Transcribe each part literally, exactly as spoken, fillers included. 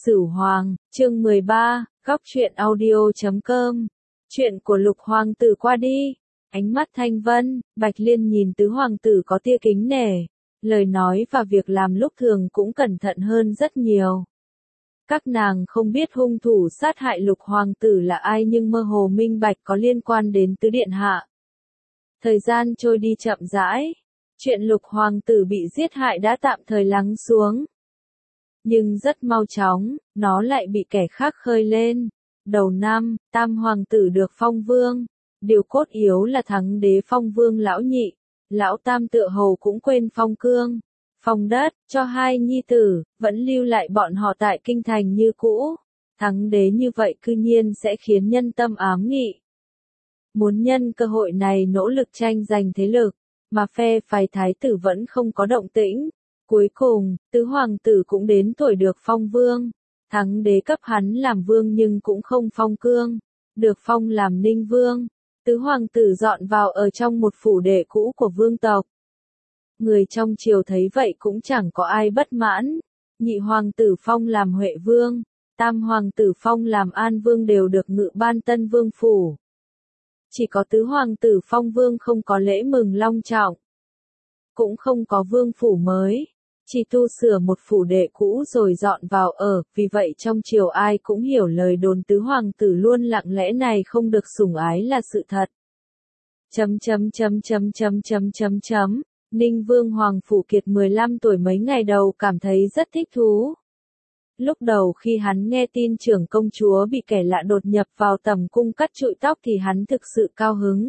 Sửu Hoàng, chương mười ba, góc truyện audio chấm com. Chuyện của Lục Hoàng tử qua đi. Ánh mắt thanh vân, Bạch Liên nhìn tứ hoàng tử có tia kính nể. Lời nói và việc làm lúc thường cũng cẩn thận hơn rất nhiều. Các nàng không biết hung thủ sát hại Lục Hoàng tử là ai nhưng mơ hồ minh bạch có liên quan đến tứ điện hạ. Thời gian trôi đi chậm rãi. Chuyện Lục Hoàng tử bị giết hại đã tạm thời lắng xuống. Nhưng rất mau chóng, nó lại bị kẻ khác khơi lên. Đầu năm, Tam Hoàng tử được phong vương. Điều cốt yếu là thắng đế phong vương lão nhị. Lão Tam tựa hồ cũng quên phong cương, phong đất, cho hai nhi tử, vẫn lưu lại bọn họ tại kinh thành như cũ. Thắng đế như vậy cư nhiên sẽ khiến nhân tâm ám nghị. Muốn nhân cơ hội này nỗ lực tranh giành thế lực, mà phe phái thái tử vẫn không có động tĩnh. Cuối cùng, tứ hoàng tử cũng đến tuổi được phong vương. Thắng đế cấp hắn làm vương nhưng cũng không phong cương, được phong làm ninh vương. Tứ hoàng tử dọn vào ở trong một phủ đệ cũ của vương tộc. Người trong triều thấy vậy cũng chẳng có ai bất mãn. Nhị hoàng tử phong làm Huệ vương, tam hoàng tử phong làm An vương đều được ngự ban tân vương phủ. Chỉ có tứ hoàng tử phong vương không có lễ mừng long trọng, cũng không có vương phủ mới, chỉ tu sửa một phủ đệ cũ rồi dọn vào ở, vì vậy trong triều ai cũng hiểu lời đồn tứ hoàng tử luôn lặng lẽ này không được sủng ái là sự thật. Chấm chấm chấm chấm chấm chấm chấm chấm, Ninh Vương Hoàng Phủ Kiệt mười lăm tuổi mấy ngày đầu cảm thấy rất thích thú. Lúc đầu khi hắn nghe tin trưởng công chúa bị kẻ lạ đột nhập vào tầm cung cắt trụi tóc thì hắn thực sự cao hứng.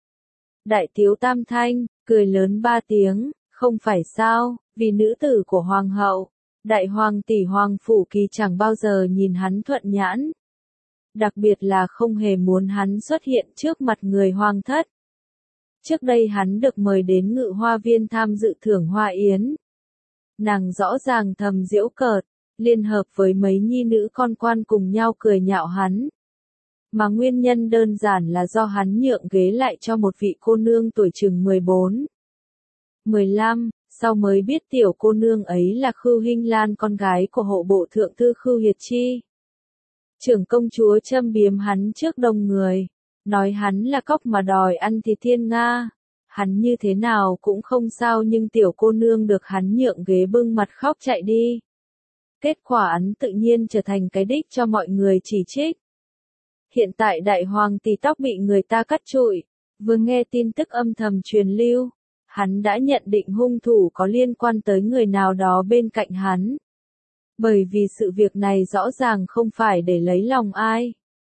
Đại thiếu tam thanh, cười lớn ba tiếng, không phải sao, vì nữ tử của hoàng hậu, đại hoàng tỷ Hoàng Phủ Kỳ chẳng bao giờ nhìn hắn thuận nhãn. Đặc biệt là không hề muốn hắn xuất hiện trước mặt người hoàng thất. Trước đây hắn được mời đến Ngự Hoa Viên tham dự thưởng hoa yến. Nàng rõ ràng thầm giễu cợt, liên hợp với mấy nhi nữ con quan cùng nhau cười nhạo hắn. Mà nguyên nhân đơn giản là do hắn nhượng ghế lại cho một vị cô nương tuổi chừng mười bốn, mười lăm, sau mới biết tiểu cô nương ấy là Khưu Hinh Lan, con gái của hộ bộ thượng thư Khưu Hiệt Chi. Trưởng công chúa châm biếm hắn trước đông người, nói hắn là cóc mà đòi ăn thịt thiên nga. Hắn như thế nào cũng không sao nhưng tiểu cô nương được hắn nhượng ghế bưng mặt khóc chạy đi. Kết quả hắn tự nhiên trở thành cái đích cho mọi người chỉ trích. Hiện tại đại hoàng tỷ tóc bị người ta cắt trụi, vừa nghe tin tức âm thầm truyền lưu, hắn đã nhận định hung thủ có liên quan tới người nào đó bên cạnh hắn. Bởi vì sự việc này rõ ràng không phải để lấy lòng ai.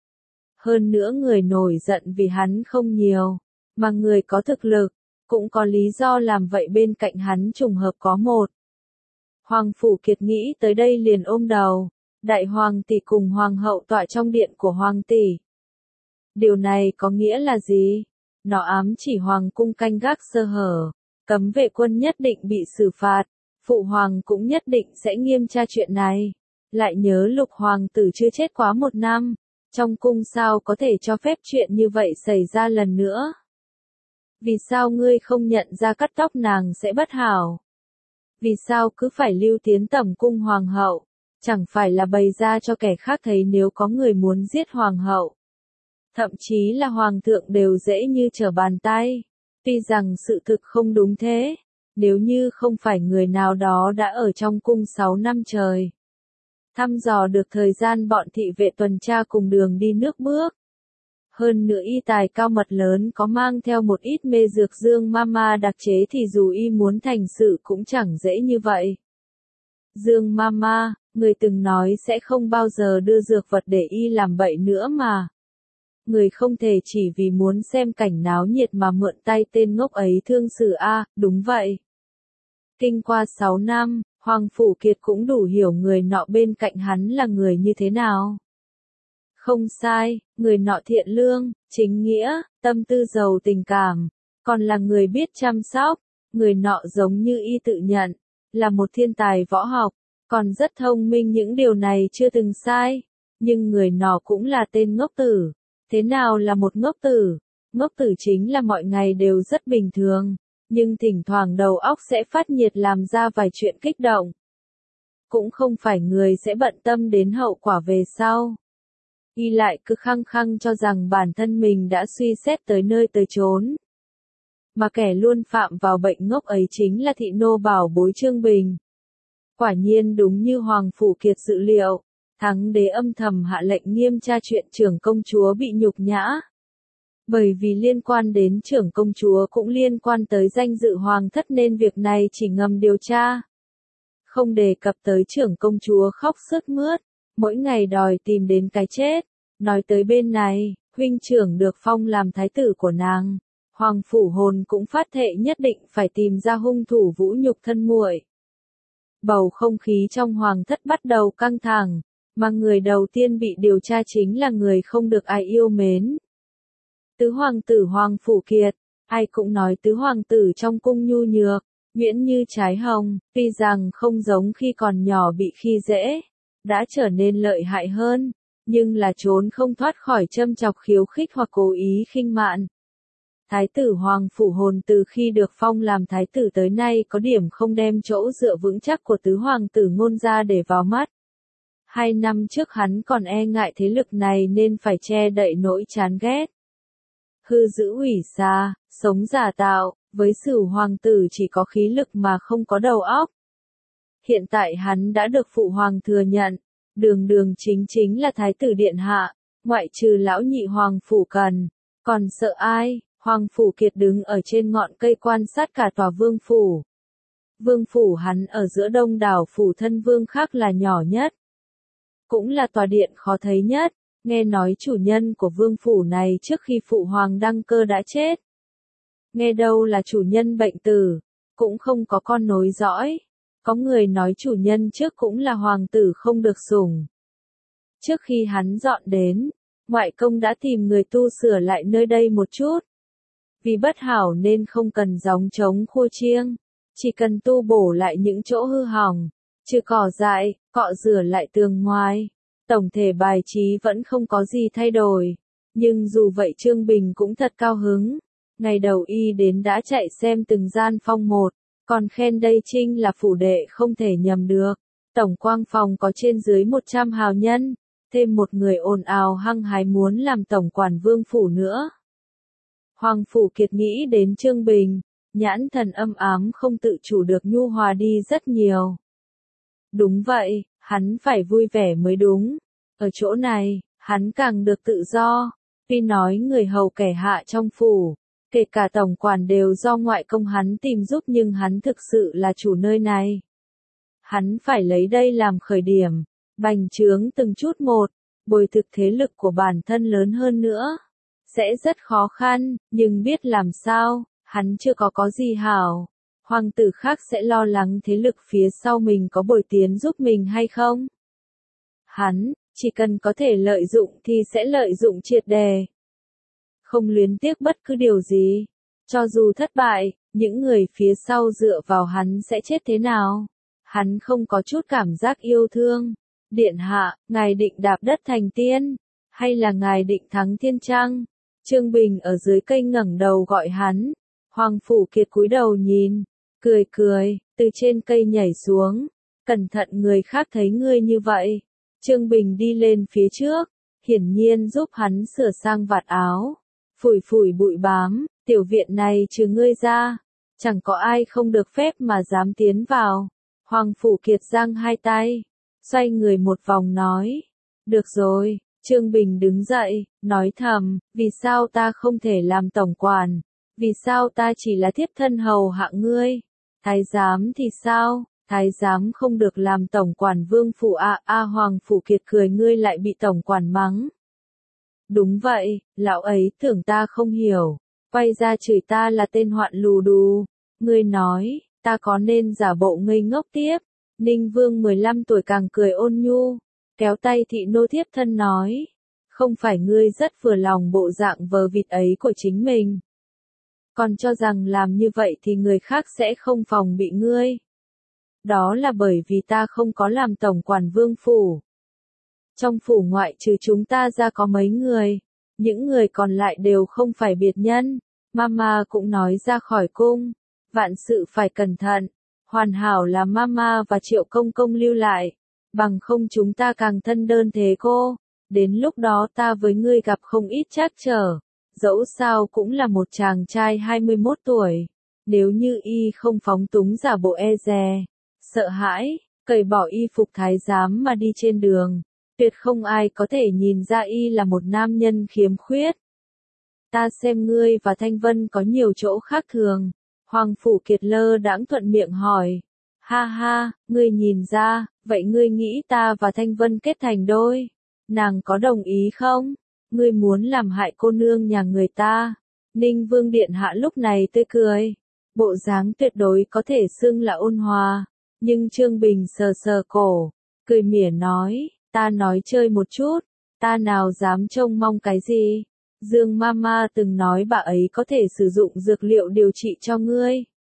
Hơn nữa người nổi giận vì hắn không nhiều, mà người có thực lực, cũng có lý do làm vậy bên cạnh hắn trùng hợp có một. Hoàng Phủ Kiệt nghĩ tới đây liền ôm đầu, đại hoàng tỷ cùng hoàng hậu tọa trong điện của hoàng tỷ. Điều này có nghĩa là gì? Nó ám chỉ hoàng cung canh gác sơ hở, cấm vệ quân nhất định bị xử phạt, phụ hoàng cũng nhất định sẽ nghiêm tra chuyện này. Lại nhớ Lục Hoàng tử chưa chết quá một năm, trong cung sao có thể cho phép chuyện như vậy xảy ra lần nữa? Vì sao ngươi không nhận ra cắt tóc nàng sẽ bất hảo? Vì sao cứ phải lưu tiến tẩm cung hoàng hậu? Chẳng phải là bày ra cho kẻ khác thấy nếu có người muốn giết hoàng hậu. Thậm chí là hoàng thượng đều dễ như trở bàn tay. Tuy rằng sự thực không đúng thế, nếu như không phải người nào đó đã ở trong cung sáu năm trời. Thăm dò được thời gian bọn thị vệ tuần tra cùng đường đi nước bước. Hơn nữa y tài cao mật lớn có mang theo một ít mê dược Dương Mama đặc chế thì dù y muốn thành sự cũng chẳng dễ như vậy. Dương Mama, người từng nói sẽ không bao giờ đưa dược vật để y làm bậy nữa mà. Người không thể chỉ vì muốn xem cảnh náo nhiệt mà mượn tay tên ngốc ấy thương xử a, đúng vậy. Kinh qua sáu năm, Hoàng Phủ Kiệt cũng đủ hiểu người nọ bên cạnh hắn là người như thế nào. Không sai, người nọ thiện lương, chính nghĩa, tâm tư giàu tình cảm, còn là người biết chăm sóc. Người nọ giống như y tự nhận, là một thiên tài võ học, còn rất thông minh, những điều này chưa từng sai. Nhưng người nọ cũng là tên ngốc tử. Thế nào là một ngốc tử? Ngốc tử chính là mọi ngày đều rất bình thường, nhưng thỉnh thoảng đầu óc sẽ phát nhiệt làm ra vài chuyện kích động. cũng không phải người sẽ bận tâm đến hậu quả về sau. Y lại cứ khăng khăng cho rằng bản thân mình đã suy xét tới nơi tới chốn. Mà kẻ luôn phạm vào bệnh ngốc ấy chính là thị nô bảo bối Trương Bình. Quả nhiên đúng như Hoàng Phủ Kiệt dự liệu, Thắng đế âm thầm hạ lệnh nghiêm tra chuyện trưởng công chúa bị nhục nhã. Bởi vì liên quan đến trưởng công chúa cũng liên quan tới danh dự hoàng thất nên việc này chỉ ngầm điều tra. Không đề cập tới trưởng công chúa khóc sướt mướt, mỗi ngày đòi tìm đến cái chết. Nói tới bên này, huynh trưởng được phong làm thái tử của nàng, Hoàng Phủ Hồn cũng phát thệ nhất định phải tìm ra hung thủ vũ nhục thân muội. Bầu không khí trong hoàng thất bắt đầu căng thẳng, mà người đầu tiên bị điều tra chính là người không được ai yêu mến. Tứ hoàng tử Hoàng Phủ Kiệt, ai cũng nói tứ hoàng tử trong cung nhu nhược, nhuyễn như trái hồng, tuy rằng không giống khi còn nhỏ bị khi dễ, đã trở nên lợi hại hơn, nhưng là trốn không thoát khỏi châm chọc khiêu khích hoặc cố ý khinh mạn. Thái tử Hoàng Phủ Hồn từ khi được phong làm thái tử tới nay có điểm không đem chỗ dựa vững chắc của tứ hoàng tử Ngôn ra để vào mắt. Hai năm trước hắn còn e ngại thế lực này nên phải che đậy nỗi chán ghét. Hư giữ ủy xa, sống giả tạo, với Sửu hoàng tử chỉ có khí lực mà không có đầu óc. Hiện tại hắn đã được phụ hoàng thừa nhận, đường đường chính chính là thái tử điện hạ, ngoại trừ lão nhị Hoàng Phủ Cần, còn sợ ai? Hoàng Phủ Kiệt đứng ở trên ngọn cây quan sát cả tòa vương phủ. Vương phủ hắn ở giữa đông đảo phủ thân vương khác là nhỏ nhất. Cũng là tòa điện khó thấy nhất, nghe nói chủ nhân của vương phủ này trước khi phụ hoàng đăng cơ đã chết. Nghe đâu là chủ nhân bệnh tử, cũng không có con nối dõi. Có người nói chủ nhân trước cũng là hoàng tử không được sủng. Trước khi hắn dọn đến, ngoại công đã tìm người tu sửa lại nơi đây một chút. Vì bất hảo nên không cần gióng trống khua chiêng, chỉ cần tu bổ lại những chỗ hư hỏng, trừ cỏ dại, cọ rửa lại tường ngoài. Tổng thể bài trí vẫn không có gì thay đổi, nhưng dù vậy Trương Bình cũng thật cao hứng. Ngày đầu y đến đã chạy xem từng gian phòng một, còn khen đây trinh là phủ đệ không thể nhầm được. Tổng quang phòng có trên dưới một trăm hào nhân, thêm một người ồn ào hăng hái muốn làm tổng quản vương phủ nữa. Hoàng Phủ Kiệt nghĩ đến Trương Bình, nhãn thần âm ám không tự chủ được nhu hòa đi rất nhiều. Đúng vậy, hắn phải vui vẻ mới đúng. Ở chỗ này, hắn càng được tự do. Tuy nói người hầu kẻ hạ trong phủ, kể cả tổng quản đều do ngoại công hắn tìm giúp nhưng hắn thực sự là chủ nơi này. Hắn phải lấy đây làm khởi điểm, bành trướng từng chút một, bồi thực thế lực của bản thân lớn hơn nữa. Sẽ rất khó khăn, nhưng biết làm sao, hắn chưa có có gì hảo. Hoàng tử khác sẽ lo lắng thế lực phía sau mình có bồi tiến giúp mình hay không. Hắn, chỉ cần có thể lợi dụng thì sẽ lợi dụng triệt đề. Không luyến tiếc bất cứ điều gì. Cho dù thất bại, những người phía sau dựa vào hắn sẽ chết thế nào. Hắn không có chút cảm giác yêu thương. Điện hạ, ngài định đạp đất thành tiên, hay là ngài định thắng thiên trăng? Trương Bình ở dưới cây ngẩng đầu gọi hắn. Hoàng Phủ Kiệt cúi đầu nhìn, cười cười, từ trên cây nhảy xuống. Cẩn thận người khác thấy ngươi như vậy. Trương Bình đi lên phía trước, hiển nhiên giúp hắn sửa sang vạt áo. Phủi phủi bụi bám, tiểu viện này trừ ngươi ra, chẳng có ai không được phép mà dám tiến vào. Hoàng Phủ Kiệt giang hai tay, xoay người một vòng nói. Được rồi. Trương Bình đứng dậy, nói thầm, vì sao ta không thể làm tổng quản? Vì sao ta chỉ là thiếp thân hầu hạ ngươi? Thái giám thì sao? Thái giám không được làm tổng quản vương phủ à? A Hoàng Phủ Kiệt cười, ngươi lại bị tổng quản mắng. Đúng vậy, lão ấy tưởng ta không hiểu, quay ra chửi ta là tên hoạn lù đù. Ngươi nói, ta có nên giả bộ ngây ngốc tiếp? Ninh Vương mười lăm tuổi càng cười ôn nhu, kéo tay thị nô thiếp thân nói. Không phải ngươi rất vừa lòng bộ dạng vờ vịt ấy của chính mình. Còn cho rằng làm như vậy thì người khác sẽ không phòng bị ngươi. Đó là bởi vì ta không có làm tổng quản vương phủ. Trong phủ ngoại trừ chúng ta ra có mấy người, những người còn lại đều không phải biệt nhân. Mama cũng nói ra khỏi cung, vạn sự phải cẩn thận. Hoàn hảo là mama và Triệu công công lưu lại, bằng không chúng ta càng thân đơn thế cô, đến lúc đó ta với ngươi gặp không ít trắc trở, dẫu sao cũng là một chàng trai hai mươi mốt tuổi, nếu như y không phóng túng giả bộ e dè, sợ hãi, cởi bỏ y phục thái giám mà đi trên đường, tuyệt không ai có thể nhìn ra y là một nam nhân khiếm khuyết. Ta xem ngươi và Thanh Vân có nhiều chỗ khác thường. Hoàng Phủ Kiệt lơ đãng thuận miệng hỏi. Ha ha, ngươi nhìn ra, vậy ngươi nghĩ ta và Thanh Vân kết thành đôi? Nàng có đồng ý không? Ngươi muốn làm hại cô nương nhà người ta? Ninh Vương Điện Hạ lúc này tươi cười. Bộ dáng tuyệt đối có thể xưng là ôn hòa. Nhưng Trương Bình sờ sờ cổ, cười mỉa nói, ta nói chơi một chút, ta nào dám trông mong cái gì? Dương Mama từng nói bà ấy có thể sử dụng dược liệu điều trị cho ngươi.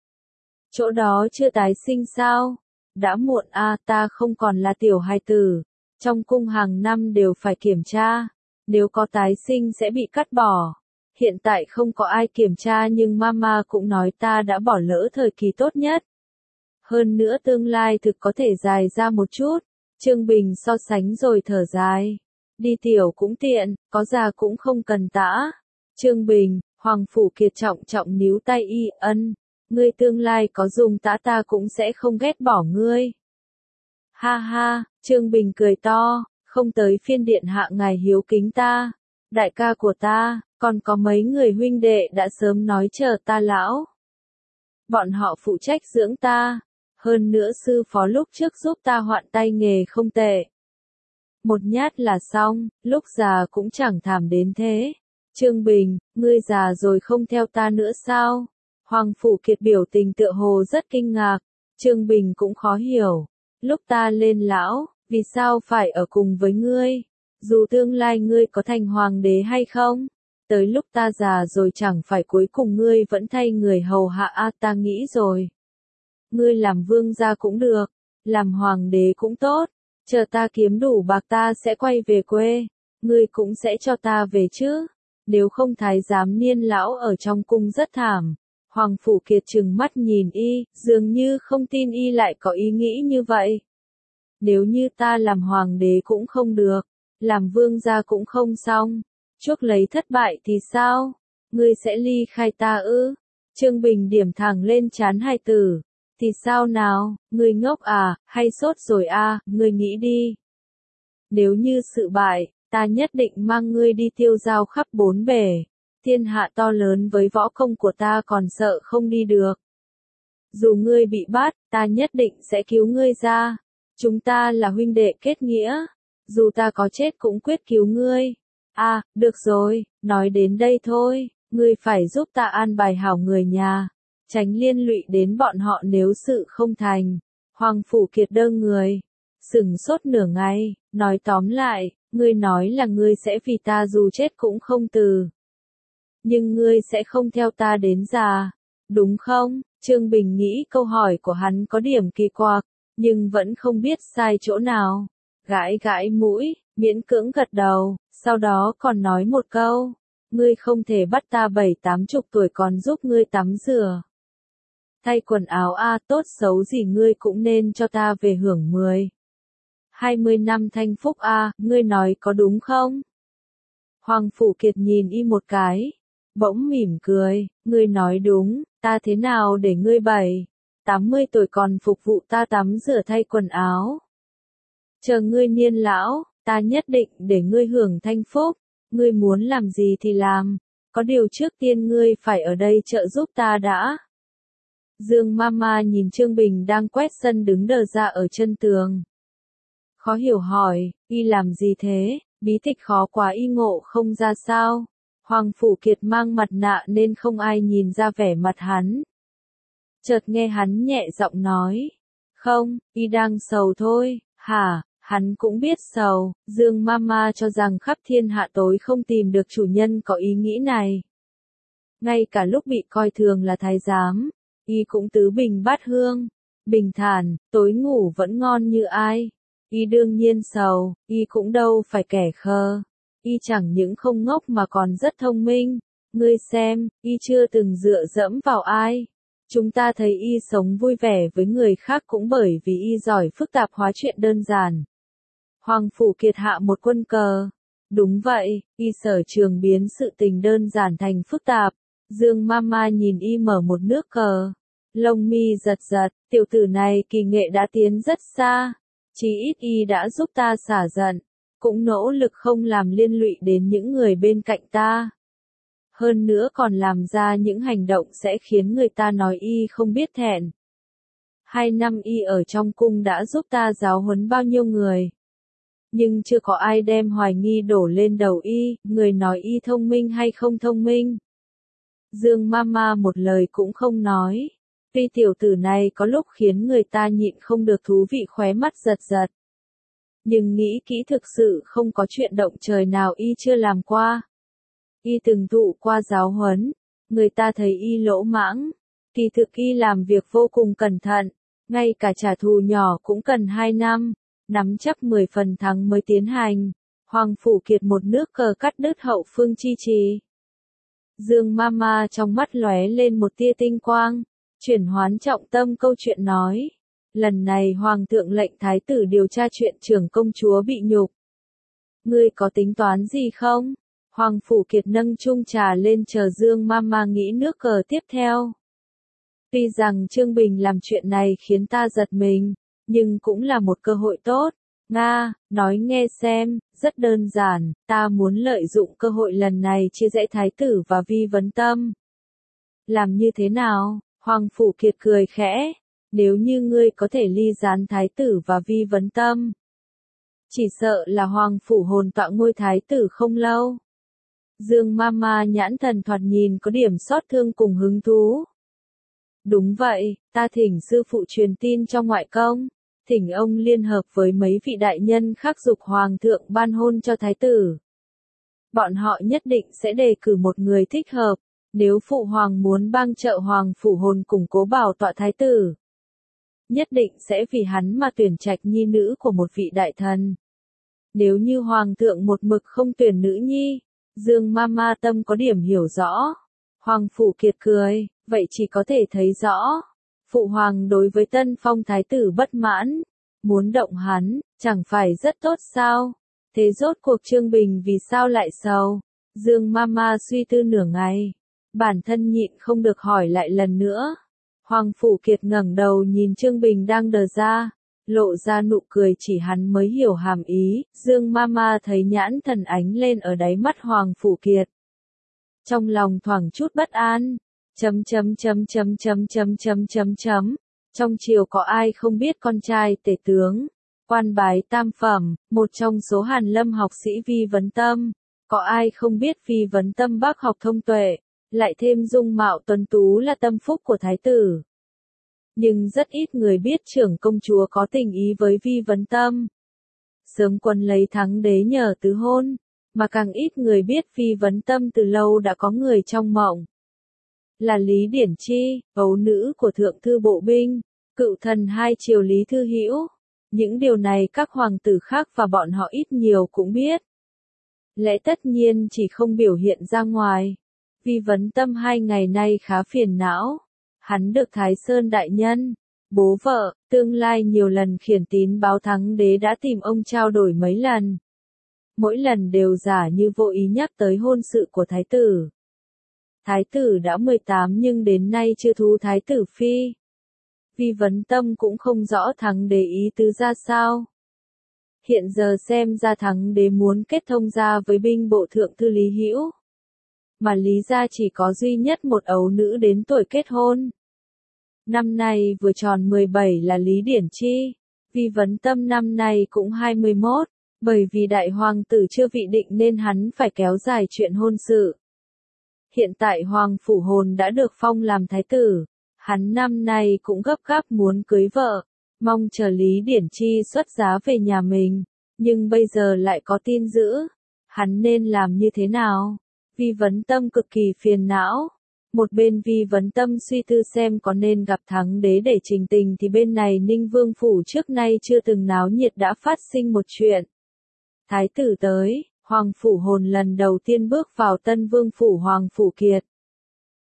Chỗ đó chưa tái sinh sao? Đã muộn à, ta không còn là tiểu hài tử. Trong cung hàng năm đều phải kiểm tra. Nếu có tái sinh sẽ bị cắt bỏ. Hiện tại không có ai kiểm tra nhưng Mama cũng nói ta đã bỏ lỡ thời kỳ tốt nhất. Hơn nữa tương lai thực có thể dài ra một chút. Trương Bình so sánh rồi thở dài. Đi tiểu cũng tiện, có già cũng không cần tã. Trương Bình, Hoàng Phủ Kiệt trọng trọng níu tay y, ân. Ngươi tương lai có dùng tã ta cũng sẽ không ghét bỏ ngươi. Ha ha, Trương Bình cười to, không tới phiên điện hạ ngài hiếu kính ta. Đại ca của ta, còn có mấy người huynh đệ đã sớm nói chờ ta lão. Bọn họ phụ trách dưỡng ta. Hơn nữa sư phó lúc trước giúp ta hoạn tay nghề không tệ. Một nhát là xong, lúc già cũng chẳng thảm đến thế. Trương Bình, ngươi già rồi không theo ta nữa sao? Hoàng Phủ Kiệt biểu tình tựa hồ rất kinh ngạc. Trương Bình cũng khó hiểu. Lúc ta lên lão, vì sao phải ở cùng với ngươi? Dù tương lai ngươi có thành hoàng đế hay không? Tới lúc ta già rồi chẳng phải cuối cùng ngươi vẫn thay người hầu hạ a ta nghĩ rồi. Ngươi làm vương gia cũng được, làm hoàng đế cũng tốt. Chờ ta kiếm đủ bạc ta sẽ quay về quê, ngươi cũng sẽ cho ta về chứ. Nếu không thái giám Niên lão ở trong cung rất thảm. Hoàng Phủ Kiệt trừng mắt nhìn y, dường như không tin y lại có ý nghĩ như vậy. Nếu như ta làm hoàng đế cũng không được, làm vương gia cũng không xong. Chuốc lấy thất bại thì sao? Ngươi sẽ ly khai ta ư? Trương Bình điểm thẳng lên trán hai tử. Thì sao nào, ngươi ngốc à, hay sốt rồi à, ngươi nghĩ đi. Nếu như sự bại, ta nhất định mang ngươi đi tiêu dao khắp bốn bể. Thiên hạ to lớn với võ công của ta còn sợ không đi được. Dù ngươi bị bắt, ta nhất định sẽ cứu ngươi ra. Chúng ta là huynh đệ kết nghĩa. Dù ta có chết cũng quyết cứu ngươi. À, được rồi, nói đến đây thôi, ngươi phải giúp ta an bài hảo người nhà. Tránh liên lụy đến bọn họ nếu sự không thành. Hoàng Phủ Kiệt đơ người. Sửng sốt nửa ngày, nói tóm lại, ngươi nói là ngươi sẽ vì ta dù chết cũng không từ. Nhưng ngươi sẽ không theo ta đến già, đúng không? Trương Bình nghĩ câu hỏi của hắn có điểm kỳ quặc, nhưng vẫn không biết sai chỗ nào. Gãi gãi mũi, miễn cưỡng gật đầu, sau đó còn nói một câu. Ngươi không thể bắt ta bảy tám chục tuổi còn giúp ngươi tắm rửa. Thay quần áo a tốt xấu gì ngươi cũng nên cho ta về hưởng mười. hai mươi năm thanh phúc a, ngươi nói có đúng không? Hoàng Phủ Kiệt nhìn y một cái, bỗng mỉm cười, ngươi nói đúng, ta thế nào để ngươi bảy, tám mươi tuổi còn phục vụ ta tắm rửa thay quần áo. Chờ ngươi niên lão, ta nhất định để ngươi hưởng thanh phúc, ngươi muốn làm gì thì làm, có điều trước tiên ngươi phải ở đây trợ giúp ta đã. Dương Mama nhìn Trương Bình đang quét sân đứng đờ ra ở chân tường. Khó hiểu hỏi, y làm gì thế, bí tịch khó quá y ngộ không ra sao? Hoàng Phủ Kiệt mang mặt nạ nên không ai nhìn ra vẻ mặt hắn. Chợt nghe hắn nhẹ giọng nói, không, y đang sầu thôi, hả, hắn cũng biết sầu, Dương Mama cho rằng khắp thiên hạ tối không tìm được chủ nhân có ý nghĩ này. Ngay cả lúc bị coi thường là thái giám, y cũng tứ bình bát hương, bình thản, tối ngủ vẫn ngon như ai. Y đương nhiên sầu, y cũng đâu phải kẻ khờ. Y chẳng những không ngốc mà còn rất thông minh. Ngươi xem, y chưa từng dựa dẫm vào ai. Chúng ta thấy y sống vui vẻ với người khác cũng bởi vì y giỏi phức tạp hóa chuyện đơn giản. Hoàng Phủ Kiệt hạ một quân cờ. Đúng vậy, y sở trường biến sự tình đơn giản thành phức tạp. Dương Mama nhìn y mở một nước cờ. Lông mi giật giật, tiểu tử này kỳ nghệ đã tiến rất xa. Chí ít y đã giúp ta xả giận. Cũng nỗ lực không làm liên lụy đến những người bên cạnh ta. Hơn nữa còn làm ra những hành động sẽ khiến người ta nói y không biết thẹn. Hai năm y ở trong cung đã giúp ta giáo huấn bao nhiêu người. Nhưng chưa có ai đem hoài nghi đổ lên đầu y, người nói y thông minh hay không thông minh. Dương Mama một lời cũng không nói. Tuy tiểu tử này có lúc khiến người ta nhịn không được thú vị khóe mắt giật giật. Nhưng nghĩ kỹ thực sự không có chuyện động trời nào y chưa làm qua. Y từng thụ qua giáo huấn, người ta thấy y lỗ mãng, kỳ thực y làm việc vô cùng cẩn thận, ngay cả trả thù nhỏ cũng cần hai năm, nắm chắc mười phần thắng mới tiến hành. Hoàng Phủ Kiệt một nước cờ cắt đứt Hậu Phương Chi Trì. Dương Mama trong mắt lóe lên một tia tinh quang, chuyển hoán trọng tâm câu chuyện nói. Lần này Hoàng thượng lệnh thái tử điều tra chuyện trưởng công chúa bị nhục. Ngươi có tính toán gì không? Hoàng Phủ Kiệt nâng chung trà lên chờ Dương Mama nghĩ nước cờ tiếp theo. Tuy rằng Trương Bình làm chuyện này khiến ta giật mình, nhưng cũng là một cơ hội tốt. Nga, nói nghe xem, rất đơn giản, ta muốn lợi dụng cơ hội lần này chia rẽ thái tử và Vi Vấn Tâm. Làm như thế nào? Hoàng Phủ Kiệt cười khẽ. Nếu như ngươi có thể ly gián thái tử và Vi Vấn Tâm, chỉ sợ là Hoàng Phủ hồn tọa ngôi thái tử không lâu. Dương Mama nhãn thần thoạt nhìn có điểm xót thương cùng hứng thú. Đúng vậy, ta thỉnh sư phụ truyền tin cho ngoại công, thỉnh ông liên hợp với mấy vị đại nhân khác giục Hoàng thượng ban hôn cho thái tử. Bọn họ nhất định sẽ đề cử một người thích hợp, nếu phụ hoàng muốn bang trợ Hoàng Phủ hồn củng cố bảo tọa thái tử. Nhất định sẽ vì hắn mà tuyển trạch nhi nữ của một vị đại thần. Nếu như Hoàng thượng một mực không tuyển nữ nhi, Dương Mama tâm có điểm hiểu rõ. Hoàng Phủ Kiệt cười, vậy chỉ có thể thấy rõ. Phụ hoàng đối với tân phong thái tử bất mãn, muốn động hắn, chẳng phải rất tốt sao? Thế rốt cuộc Trương Bình vì sao lại sầu? Dương Mama suy tư nửa ngày, bản thân nhịn không được hỏi lại lần nữa. Hoàng Phủ Kiệt ngẩng đầu nhìn Trương Bình đang đờ ra, lộ ra nụ cười chỉ hắn mới hiểu hàm ý. Dương Mama thấy nhãn thần ánh lên ở đáy mắt Hoàng Phủ Kiệt. Trong lòng thoảng chút bất an. Chấm chấm chấm chấm chấm chấm chấm chấm chấm. Trong triều có ai không biết con trai tể tướng, quan bái tam phẩm, một trong số Hàn Lâm học sĩ Vi Vấn Tâm. Có ai không biết Vi Vấn Tâm bác học thông tuệ, lại thêm dung mạo tuấn tú là tâm phúc của thái tử. Nhưng rất ít người biết trưởng công chúa có tình ý với Vi Vấn Tâm. Sớm quân lấy thắng đế nhờ tứ hôn, mà càng ít người biết Vi Vấn Tâm từ lâu đã có người trong mộng. Là Lý Điển Chi, ấu nữ của thượng thư bộ binh, cựu thần hai triều Lý Thư Hữu. Những điều này các hoàng tử khác và bọn họ ít nhiều cũng biết. Lẽ tất nhiên chỉ không biểu hiện ra ngoài. Vi Vấn Tâm hai ngày nay khá phiền não. Hắn được Thái Sơn đại nhân, bố vợ, tương lai nhiều lần khiển tín báo thắng đế đã tìm ông trao đổi mấy lần. Mỗi lần đều giả như vô ý nhắc tới hôn sự của thái tử. Thái tử đã mười tám nhưng đến nay chưa thú thái tử phi. Vi Vấn Tâm cũng không rõ thắng đế ý tứ ra sao. Hiện giờ xem ra thắng đế muốn kết thông gia với binh bộ thượng thư Lý Hữu. Mà Lý gia chỉ có duy nhất một ấu nữ đến tuổi kết hôn. Năm nay vừa tròn mười bảy là Lý Điển Chi. Vi Vấn Tâm năm nay cũng hai mươi mốt, bởi vì đại hoàng tử chưa vị định nên hắn phải kéo dài chuyện hôn sự. Hiện tại Hoàng Phủ hồn đã được phong làm thái tử, hắn năm nay cũng gấp gáp muốn cưới vợ, mong chờ Lý Điển Chi xuất giá về nhà mình, nhưng bây giờ lại có tin dữ, hắn nên làm như thế nào? Vi Vấn Tâm cực kỳ phiền não. Một bên Vi Vấn Tâm suy tư xem có nên gặp thắng đế để trình tình thì bên này Ninh Vương Phủ trước nay chưa từng náo nhiệt đã phát sinh một chuyện. Thái tử tới, Hoàng Phủ hồn lần đầu tiên bước vào Tân Vương Phủ Hoàng Phủ Kiệt.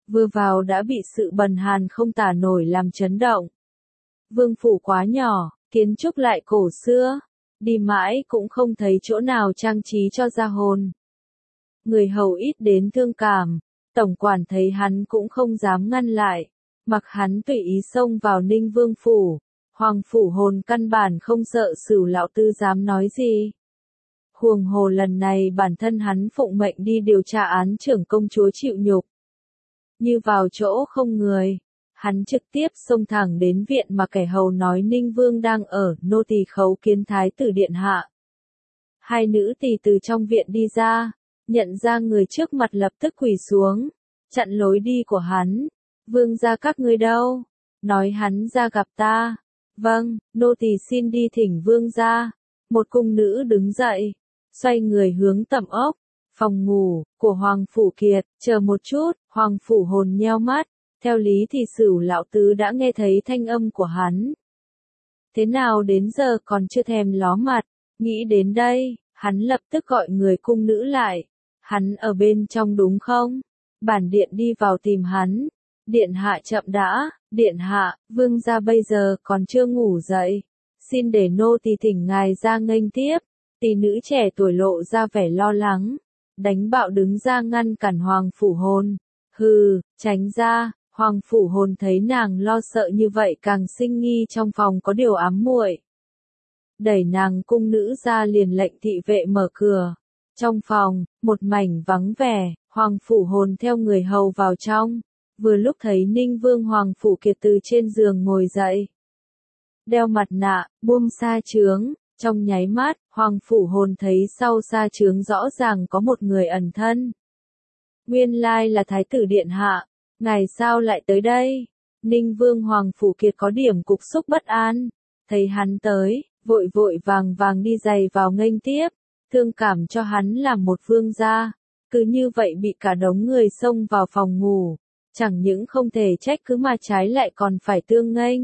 vừa vào đã bị sự bần hàn không tả nổi làm chấn động. Vương phủ quá nhỏ, kiến trúc lại cổ xưa, đi mãi cũng không thấy chỗ nào trang trí cho ra hồn. Người hầu ít đến thương cảm, tổng quản thấy hắn cũng không dám ngăn lại, mặc hắn tùy ý xông vào Ninh Vương phủ. Hoàng phủ hồn căn bản không sợ Sửu lão tư dám nói gì. Huống hồ lần này bản thân hắn phụng mệnh đi điều tra án trưởng công chúa chịu nhục. Như vào chỗ không người, hắn trực tiếp xông thẳng đến viện mà kẻ hầu nói Ninh Vương đang ở, nô tỳ khấu kiến thái tử điện hạ. Hai nữ tỳ từ trong viện đi ra, nhận ra người trước mặt lập tức quỳ xuống, chặn lối đi của hắn. Vương gia các ngươi đâu? Nói hắn ra gặp ta. Vâng, nô tỳ xin đi thỉnh vương gia. Một cung nữ đứng dậy, xoay người hướng tẩm ốc, phòng ngủ của Hoàng Phủ Kiệt. Chờ một chút, Hoàng Phủ Hồn nheo mắt, theo lý thì Sửu lão tứ đã nghe thấy thanh âm của hắn. Thế nào đến giờ còn chưa thèm ló mặt, nghĩ đến đây, hắn lập tức gọi người cung nữ lại. Hắn ở bên trong đúng không? Bản điện đi vào tìm hắn. Điện hạ chậm đã, điện hạ, vương gia bây giờ còn chưa ngủ dậy. Xin để nô tỳ thỉnh ngài ra nghênh tiếp. Tỷ nữ trẻ tuổi lộ ra vẻ lo lắng. Đánh bạo đứng ra ngăn cản Hoàng Phủ Hồn. Hừ, tránh ra. Hoàng Phủ Hồn thấy nàng lo sợ như vậy càng sinh nghi trong phòng có điều ám muội. Đẩy nàng cung nữ ra liền lệnh thị vệ mở cửa. Trong phòng, một mảnh vắng vẻ, Hoàng Phủ Hồn theo người hầu vào trong. Vừa lúc thấy Ninh Vương Hoàng Phủ Kiệt từ trên giường ngồi dậy. Đeo mặt nạ, buông sa chướng, trong nháy mắt, Hoàng Phủ Hồn thấy sau sa chướng rõ ràng có một người ẩn thân. Nguyên lai là Thái tử Điện Hạ, ngài sao lại tới đây? Ninh Vương Hoàng Phủ Kiệt có điểm cục xúc bất an, thấy hắn tới, vội vội vàng vàng đi giày vào nghênh tiếp, thương cảm cho hắn làm một vương gia, cứ như vậy bị cả đống người xông vào phòng ngủ. Chẳng những không thể trách cứ mà trái lại còn phải tương nghênh.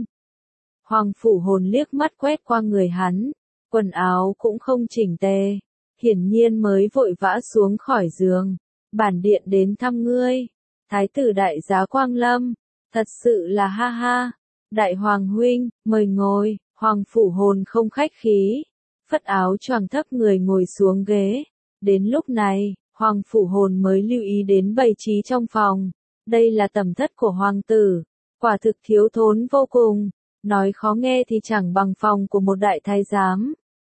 Hoàng Phủ Hồn liếc mắt quét qua người hắn, quần áo cũng không chỉnh tề, hiển nhiên mới vội vã xuống khỏi giường. Bản điện đến thăm ngươi, Thái tử đại giá Quang Lâm, thật sự là ha ha. Đại Hoàng huynh, mời ngồi. Hoàng Phủ Hồn không khách khí, phất áo choàng thấp người ngồi xuống ghế. Đến lúc này, Hoàng Phủ Hồn mới lưu ý đến bày trí trong phòng. Đây là tẩm thất của hoàng tử, quả thực thiếu thốn vô cùng, nói khó nghe thì chẳng bằng phòng của một đại thái giám.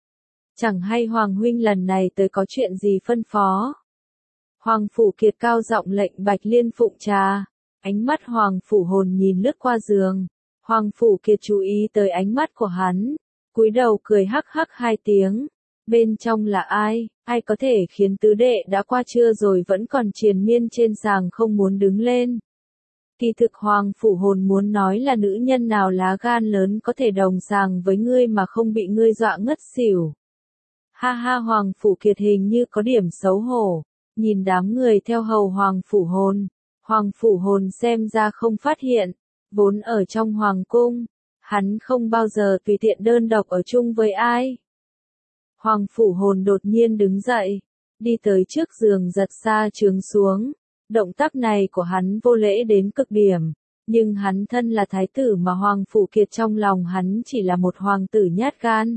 Chẳng hay Hoàng huynh lần này tới có chuyện gì phân phó. Hoàng Phủ Kiệt cao giọng lệnh Bạch Liên phụng trà, ánh mắt Hoàng Phủ Hồn nhìn lướt qua giường. Hoàng Phủ Kiệt chú ý tới ánh mắt của hắn, cúi đầu cười hắc hắc hai tiếng. Bên trong là ai, ai có thể khiến tứ đệ đã qua trưa rồi vẫn còn triền miên trên sàng không muốn đứng lên. Kỳ thực Hoàng Phủ Hồn muốn nói là nữ nhân nào lá gan lớn có thể đồng sàng với ngươi mà không bị ngươi dọa ngất xỉu. Ha ha, Hoàng Phủ Kiệt hình như có điểm xấu hổ, nhìn đám người theo hầu Hoàng Phủ Hồn. Hoàng Phủ Hồn xem ra không phát hiện, vốn ở trong Hoàng cung, hắn không bao giờ tùy tiện đơn độc ở chung với ai. Hoàng Phủ Hồn đột nhiên đứng dậy, đi tới trước giường giật sa chướng xuống. Động tác này của hắn vô lễ đến cực điểm, nhưng hắn thân là thái tử mà Hoàng Phủ Kiệt trong lòng hắn chỉ là một hoàng tử nhát gan.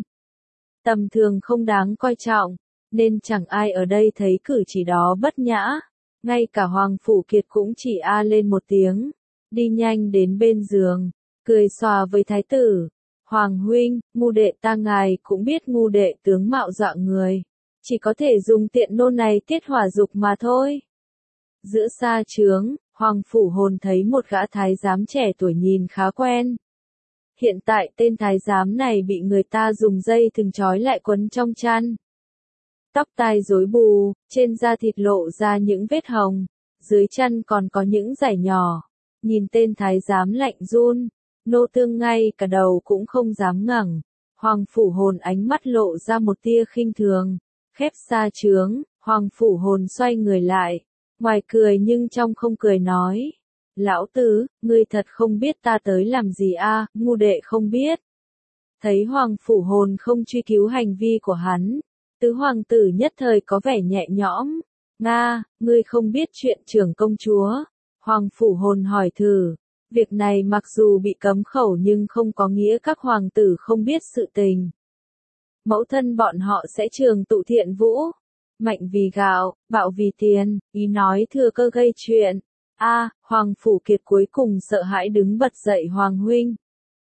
Tầm thường không đáng coi trọng, nên chẳng ai ở đây thấy cử chỉ đó bất nhã. Ngay cả Hoàng Phủ Kiệt cũng chỉ a lên một tiếng, đi nhanh đến bên giường, cười xòa với thái tử. Hoàng huynh, ngu đệ ta ngài cũng biết ngu đệ tướng mạo dọa người, chỉ có thể dùng tiện nô này tiết hỏa dục mà thôi. Giữa sa chướng, Hoàng Phủ Hồn thấy một gã thái giám trẻ tuổi nhìn khá quen. Hiện tại tên thái giám này bị người ta dùng dây thừng trói lại quấn trong chăn. Tóc tai rối bù, trên da thịt lộ ra những vết hồng, dưới chân còn có những dải nhỏ. Nhìn tên thái giám lạnh run, nô tương ngay cả đầu cũng không dám ngẩng. Hoàng Phủ Hồn ánh mắt lộ ra một tia khinh thường, khép sa chướng, Hoàng Phủ Hồn xoay người lại, ngoài cười nhưng trong không cười nói. Lão tứ, ngươi thật không biết ta tới làm gì a? À, ngu đệ không biết. Thấy Hoàng Phủ Hồn không truy cứu hành vi của hắn, tứ hoàng tử nhất thời có vẻ nhẹ nhõm. Nga, ngươi không biết chuyện trưởng công chúa. Hoàng Phủ Hồn hỏi thử. Việc này mặc dù bị cấm khẩu nhưng không có nghĩa các hoàng tử không biết sự tình. Mẫu thân bọn họ sẽ trường tụ thiện vũ. Mạnh vì gạo, bạo vì tiền, ý nói thừa cơ gây chuyện. A, Hoàng Phủ Kiệt cuối cùng sợ hãi đứng bật dậy Hoàng huynh.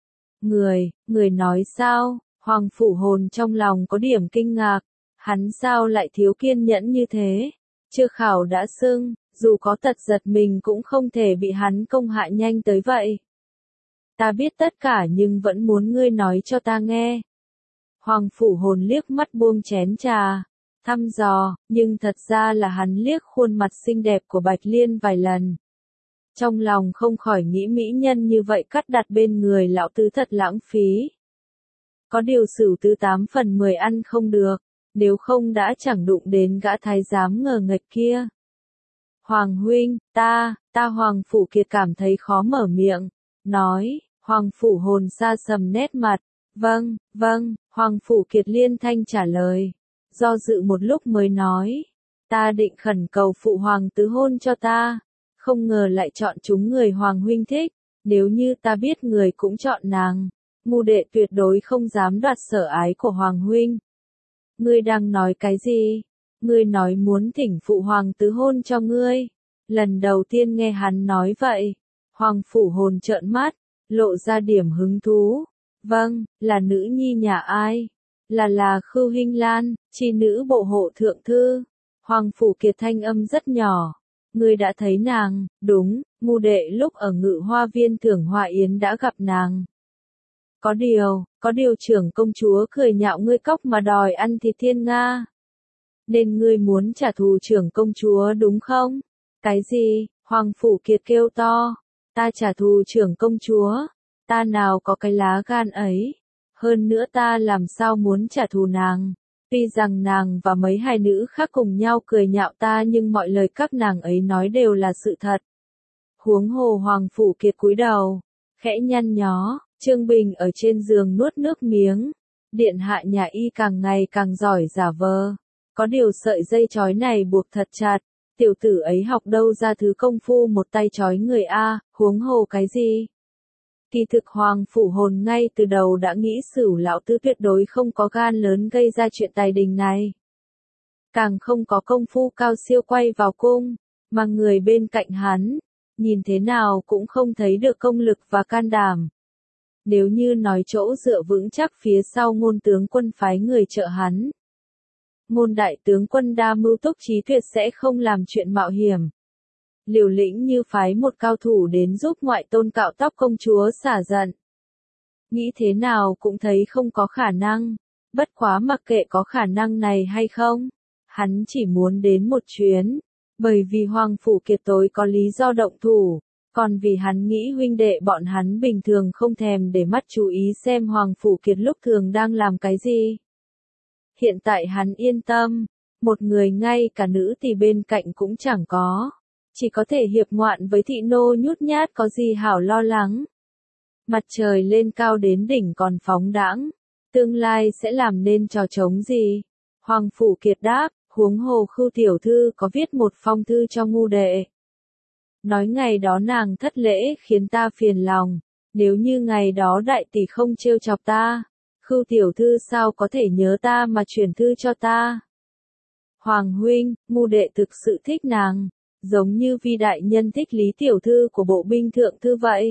Người, người nói sao? Hoàng Phủ Hồn trong lòng có điểm kinh ngạc. Hắn sao lại thiếu kiên nhẫn như thế? Chưa khảo đã sưng, dù có tật giật mình cũng không thể bị hắn công hại nhanh tới vậy. Ta biết tất cả nhưng vẫn muốn ngươi nói cho ta nghe. Hoàng Phủ Hồn liếc mắt buông chén trà, thăm dò, nhưng thật ra là hắn liếc khuôn mặt xinh đẹp của Bạch Liên vài lần. Trong lòng không khỏi nghĩ mỹ nhân như vậy cắt đặt bên người lão tứ thật lãng phí. Có điều Sửu Tứ tám phần mười ăn không được, nếu không đã chẳng đụng đến gã thái giám ngờ nghệch kia. Hoàng huynh, ta, ta Hoàng Phủ Kiệt cảm thấy khó mở miệng, nói, Hoàng Phủ Hồn xa sầm nét mặt, vâng, vâng, Hoàng Phủ Kiệt liên thanh trả lời, do dự một lúc mới nói, ta định khẩn cầu phụ hoàng tứ hôn cho ta, không ngờ lại chọn chúng người Hoàng huynh thích, nếu như ta biết người cũng chọn nàng, ngu đệ tuyệt đối không dám đoạt sở ái của Hoàng huynh. Ngươi đang nói cái gì? Ngươi nói muốn thỉnh phụ hoàng tứ hôn cho ngươi. Lần đầu tiên nghe hắn nói vậy, Hoàng Phủ Hồn trợn mắt, lộ ra điểm hứng thú. Vâng, là nữ nhi nhà ai? Là là Khưu Hinh Lan, chi nữ bộ hộ thượng thư. Hoàng Phủ Kiệt thanh âm rất nhỏ. Ngươi đã thấy nàng, đúng, ngu đệ lúc ở Ngự Hoa Viên thưởng hoa yến đã gặp nàng. Có điều, có điều trưởng công chúa cười nhạo ngươi cóc mà đòi ăn thịt thiên nga. Nên ngươi muốn trả thù trưởng công chúa đúng không? Cái gì? Hoàng Phủ Kiệt kêu to. Ta trả thù trưởng công chúa. Ta nào có cái lá gan ấy. Hơn nữa ta làm sao muốn trả thù nàng. Tuy rằng nàng và mấy hai nữ khác cùng nhau cười nhạo ta nhưng mọi lời các nàng ấy nói đều là sự thật. Huống hồ Hoàng Phủ Kiệt cúi đầu, khẽ nhăn nhó. Trương Bình ở trên giường nuốt nước miếng. Điện hạ nhà y càng ngày càng giỏi giả vờ. Có điều sợi dây chói này buộc thật chặt. Tiểu tử ấy học đâu ra thứ công phu một tay chói người a, huống hồ cái gì? Kỳ thực Hoàng Phủ Hồn ngay từ đầu đã nghĩ Sửu lão tứ tuyệt đối không có gan lớn gây ra chuyện tài đình này. Càng không có công phu cao siêu quay vào cung, mà người bên cạnh hắn, nhìn thế nào cũng không thấy được công lực và can đảm. Nếu như nói chỗ dựa vững chắc phía sau Ngôn tướng quân phái người trợ hắn, Ngôn đại tướng quân đa mưu túc trí tuyệt sẽ không làm chuyện mạo hiểm. Liều lĩnh như phái một cao thủ đến giúp ngoại tôn cạo tóc công chúa xả giận. Nghĩ thế nào cũng thấy không có khả năng, bất quá mặc kệ có khả năng này hay không, hắn chỉ muốn đến một chuyến, bởi vì Hoàng Phủ Kiệt tối có lý do động thủ. Còn vì hắn nghĩ huynh đệ bọn hắn bình thường không thèm để mắt chú ý xem Hoàng Phủ Kiệt lúc thường đang làm cái gì. Hiện tại hắn yên tâm, một người ngay cả nữ thì bên cạnh cũng chẳng có. Chỉ có thể hiệp ngoạn với thị nô nhút nhát có gì hảo lo lắng. Mặt trời lên cao đến đỉnh còn phóng đãng, tương lai sẽ làm nên trò trống gì? Hoàng Phủ Kiệt đáp, huống hồ Khưu tiểu thư có viết một phong thư cho ngu đệ. Nói ngày đó nàng thất lễ khiến ta phiền lòng, nếu như ngày đó đại tỷ không trêu chọc ta, Khưu tiểu thư sao có thể nhớ ta mà chuyển thư cho ta. Hoàng huynh, ngu đệ thực sự thích nàng, giống như Vi đại nhân thích Lý tiểu thư của bộ binh thượng thư vậy.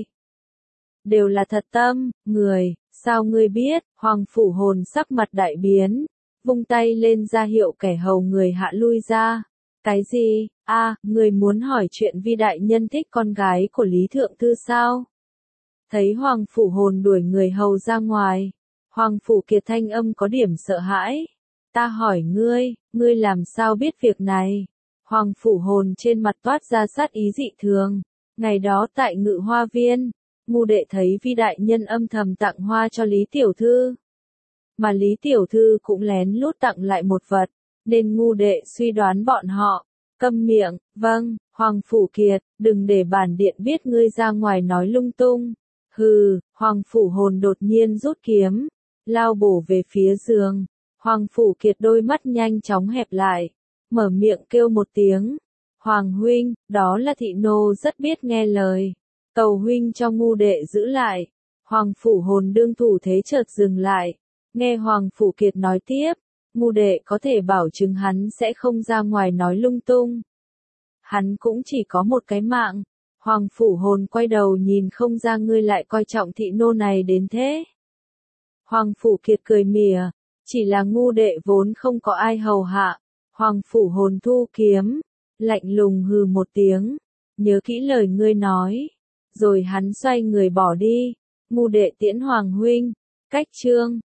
Đều là thật tâm, người, sao ngươi biết? Hoàng Phủ Hồn sắc mặt đại biến, vung tay lên ra hiệu kẻ hầu người hạ lui ra. Cái gì? A, à, người muốn hỏi chuyện Vi đại nhân thích con gái của Lý thượng thư sao? Thấy Hoàng Phủ Hồn đuổi người hầu ra ngoài, Hoàng Phủ Kiệt thanh âm có điểm sợ hãi. Ta hỏi ngươi, ngươi làm sao biết việc này? Hoàng Phủ Hồn trên mặt toát ra sát ý dị thường. Ngày đó tại Ngự Hoa Viên, ngu đệ thấy Vi đại nhân âm thầm tặng hoa cho Lý tiểu thư. Mà Lý tiểu thư cũng lén lút tặng lại một vật, nên ngu đệ suy đoán bọn họ. Câm miệng, vâng, Hoàng Phủ Kiệt, đừng để bản điện biết ngươi ra ngoài nói lung tung. Hừ, Hoàng Phủ Hồn đột nhiên rút kiếm, lao bổ về phía giường. Hoàng Phủ Kiệt đôi mắt nhanh chóng hẹp lại, mở miệng kêu một tiếng. Hoàng huynh, đó là thị nô rất biết nghe lời. Cầu huynh cho ngu đệ giữ lại. Hoàng Phủ Hồn đương thủ thế chợt dừng lại. Nghe Hoàng Phủ Kiệt nói tiếp, ngu đệ có thể bảo chứng hắn sẽ không ra ngoài nói lung tung. Hắn cũng chỉ có một cái mạng. Hoàng Phủ Hồn quay đầu nhìn không ra ngươi lại coi trọng thị nô này đến thế. Hoàng Phủ Kiệt cười mỉa, chỉ là ngu đệ vốn không có ai hầu hạ. Hoàng Phủ Hồn thu kiếm, lạnh lùng hừ một tiếng, nhớ kỹ lời ngươi nói. Rồi hắn xoay người bỏ đi, ngu đệ tiễn Hoàng huynh, cách chương.